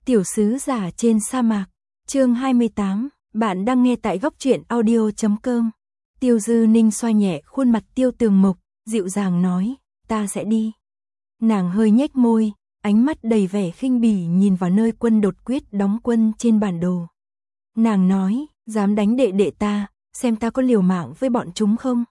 Tiểu sứ giả trên sa mạc, chương 28, bạn đang nghe tại góc truyện audio.com. Tiêu Dư Ninh xoa nhẹ khuôn mặt Tiêu Tường Mộc, dịu dàng nói, ta sẽ đi. Nàng hơi nhếch môi, ánh mắt đầy vẻ khinh bỉ nhìn vào nơi quân đột quyết đóng quân trên bản đồ. Nàng nói, dám đánh đệ đệ ta, xem ta có liều mạng với bọn chúng không?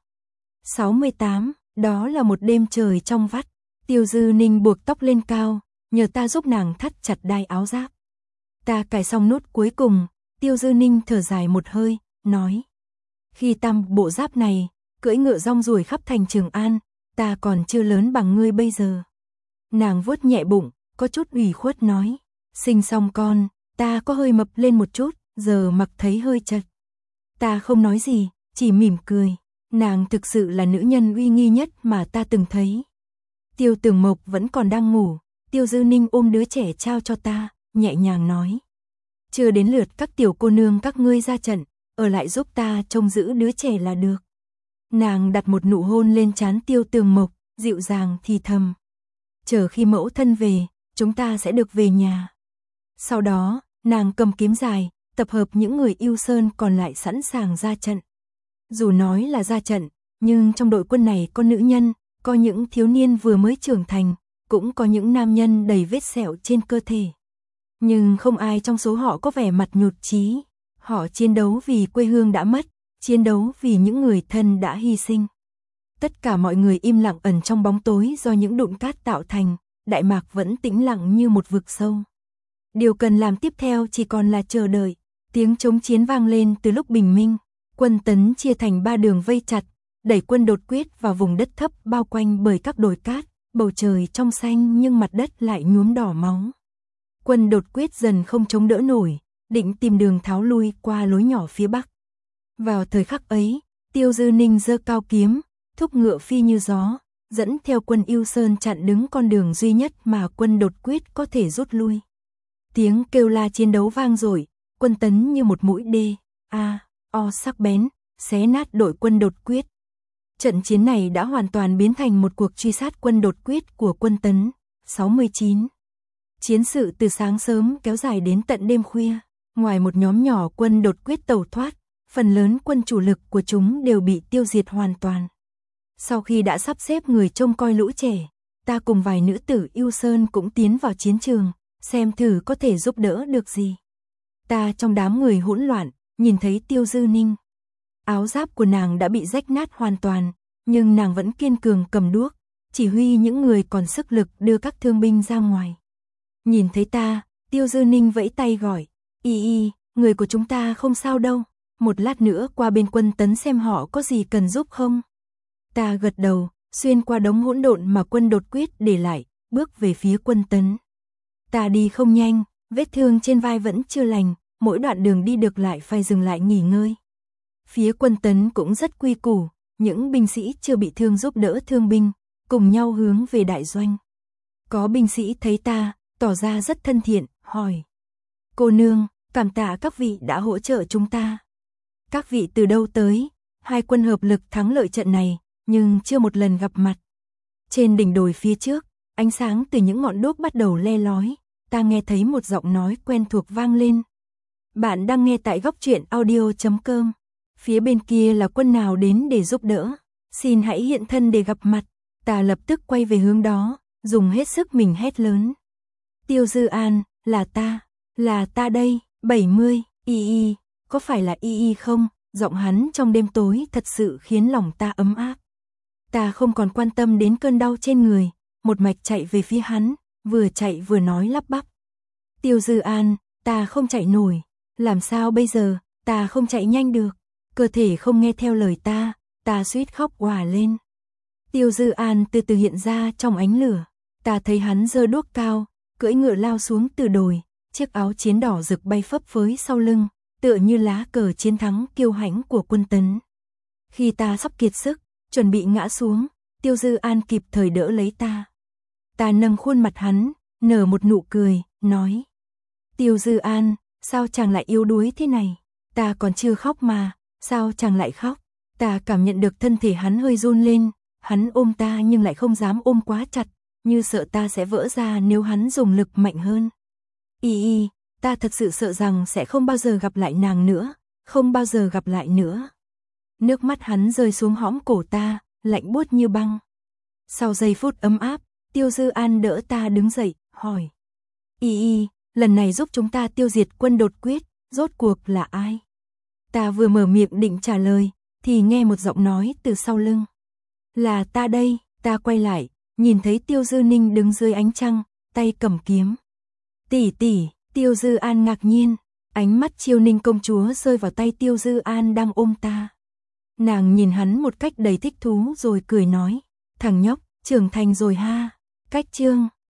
68, đó là một đêm trời trong vắt. Tiêu Dư Ninh buộc tóc lên cao, nhờ ta giúp nàng thắt chặt đai áo giáp. Ta cài xong nút cuối cùng, Tiêu Dư Ninh thở dài một hơi, nói. Khi tam bộ giáp này, cưỡi ngựa rong ruổi khắp thành Trường An, ta còn chưa lớn bằng ngươi bây giờ. Nàng vuốt nhẹ bụng, có chút ủy khuất nói. Sinh xong con, ta có hơi mập lên một chút, giờ mặc thấy hơi chật. Ta không nói gì, chỉ mỉm cười. Nàng thực sự là nữ nhân uy nghi nhất mà ta từng thấy. Tiêu Tường Mộc vẫn còn đang ngủ, Tiêu Dư Ninh ôm đứa trẻ trao cho ta, nhẹ nhàng nói. Chưa đến lượt các tiểu cô nương các ngươi ra trận, ở lại giúp ta trông giữ đứa trẻ là được. Nàng đặt một nụ hôn lên trán Tiêu Tường Mộc, dịu dàng thì thầm. Chờ khi mẫu thân về, chúng ta sẽ được về nhà. Sau đó, nàng cầm kiếm dài, tập hợp những người yêu sơn còn lại sẵn sàng ra trận. Dù nói là ra trận, nhưng trong đội quân này có nữ nhân, có những thiếu niên vừa mới trưởng thành, cũng có những nam nhân đầy vết sẹo trên cơ thể. Nhưng không ai trong số họ có vẻ mặt nhụt chí. Họ chiến đấu vì quê hương đã mất, chiến đấu vì những người thân đã hy sinh. Tất cả mọi người im lặng ẩn trong bóng tối do những đụn cát tạo thành, Đại Mạc vẫn tĩnh lặng như một vực sâu. Điều cần làm tiếp theo chỉ còn là chờ đợi. Tiếng trống chiến vang lên từ lúc bình minh. Quân Tấn chia thành 3 đường vây chặt, đẩy quân đột quyết vào vùng đất thấp bao quanh bởi các đồi cát, bầu trời trong xanh nhưng mặt đất lại nhuốm đỏ máu. Quân đột quyết dần không chống đỡ nổi, định tìm đường tháo lui qua lối nhỏ phía bắc. Vào thời khắc ấy, Tiêu Dư Ninh giơ cao kiếm, thúc ngựa phi như gió, dẫn theo quân Yêu Sơn chặn đứng con đường duy nhất mà quân đột quyết có thể rút lui. Tiếng kêu la chiến đấu vang dội, Quân Tấn như một mũi o sắc bén, xé nát đội quân đột quyết. Trận chiến này đã hoàn toàn biến thành một cuộc truy sát quân đột quyết của Quân Tấn. 69. Chiến sự từ sáng sớm kéo dài đến tận đêm khuya. Ngoài một nhóm nhỏ quân đột quyết tẩu thoát, phần lớn quân chủ lực của chúng đều bị tiêu diệt hoàn toàn. Sau khi đã sắp xếp người trông coi lũ trẻ, ta cùng vài nữ tử Yêu Sơn cũng tiến vào chiến trường, xem thử có thể giúp đỡ được gì. Ta trong đám người hỗn loạn, nhìn thấy Tiêu Dư Ninh. Áo giáp của nàng đã bị rách nát hoàn toàn, nhưng nàng vẫn kiên cường cầm đuốc, chỉ huy những người còn sức lực đưa các thương binh ra ngoài. Nhìn thấy ta, Tiêu Dư Ninh vẫy tay gọi, y, người của chúng ta không sao đâu, một lát nữa qua bên Quân Tấn xem họ có gì cần giúp không. Ta gật đầu, xuyên qua đống hỗn độn mà quân đột quyết để lại, bước về phía Quân Tấn. Ta đi không nhanh, vết thương trên vai vẫn chưa lành, mỗi đoạn đường đi được lại phải dừng lại nghỉ ngơi. Phía Quân Tấn cũng rất quy củ, những binh sĩ chưa bị thương giúp đỡ thương binh, cùng nhau hướng về đại doanh. Có binh sĩ thấy ta, tỏ ra rất thân thiện, hỏi. Cô nương, cảm tạ các vị đã hỗ trợ chúng ta. Các vị từ đâu tới? Hai quân hợp lực thắng lợi trận này, nhưng chưa một lần gặp mặt. Trên đỉnh đồi phía trước, ánh sáng từ những ngọn đuốc bắt đầu le lói, ta nghe thấy một giọng nói quen thuộc vang lên. Bạn đang nghe tại góc truyện audio.com. Phía bên kia là quân nào đến để giúp đỡ? Xin hãy hiện thân để gặp mặt. Ta lập tức quay về hướng đó, dùng hết sức mình hét lớn. Tiêu Dư An, là ta đây, 70, y, có phải là y không? Giọng hắn trong đêm tối thật sự khiến lòng ta ấm áp. Ta không còn quan tâm đến cơn đau trên người, một mạch chạy về phía hắn, vừa chạy vừa nói lắp bắp. Tiêu Dư An, ta không chạy nổi, làm sao bây giờ, ta không chạy nhanh được, cơ thể không nghe theo lời ta suýt khóc òa lên. Tiêu Dư An từ từ hiện ra trong ánh lửa, ta thấy hắn giơ đuốc cao, cưỡi ngựa lao xuống từ đồi, chiếc áo chiến đỏ rực bay phấp phới sau lưng, tựa như lá cờ chiến thắng kiêu hãnh của Quân Tấn. Khi ta sắp kiệt sức, chuẩn bị ngã xuống, Tiêu Dư An kịp thời đỡ lấy ta. Ta nâng khuôn mặt hắn, nở một nụ cười, nói. Tiêu Dư An, sao chàng lại yếu đuối thế này? Ta còn chưa khóc mà, sao chàng lại khóc? Ta cảm nhận được thân thể hắn hơi run lên, hắn ôm ta nhưng lại không dám ôm quá chặt, như sợ ta sẽ vỡ ra nếu hắn dùng lực mạnh hơn. Y, ta thật sự sợ rằng sẽ không bao giờ gặp lại nàng nữa, không bao giờ gặp lại nữa. Nước mắt hắn rơi xuống hõm cổ ta, lạnh buốt như băng. Sau giây phút ấm áp, Tiêu Dư An đỡ ta đứng dậy, hỏi. Y, lần này giúp chúng ta tiêu diệt quân đột quyết, rốt cuộc là ai? Ta vừa mở miệng định trả lời, thì nghe một giọng nói từ sau lưng. Là ta đây, ta quay lại, nhìn thấy Tiêu Dư Ninh đứng dưới ánh trăng, tay cầm kiếm. Tỷ tỷ, Tiêu Dư An ngạc nhiên, ánh mắt Chiêu Ninh công chúa rơi vào tay Tiêu Dư An đang ôm ta. Nàng nhìn hắn một cách đầy thích thú rồi cười nói, thằng nhóc, trưởng thành rồi ha. Cách chương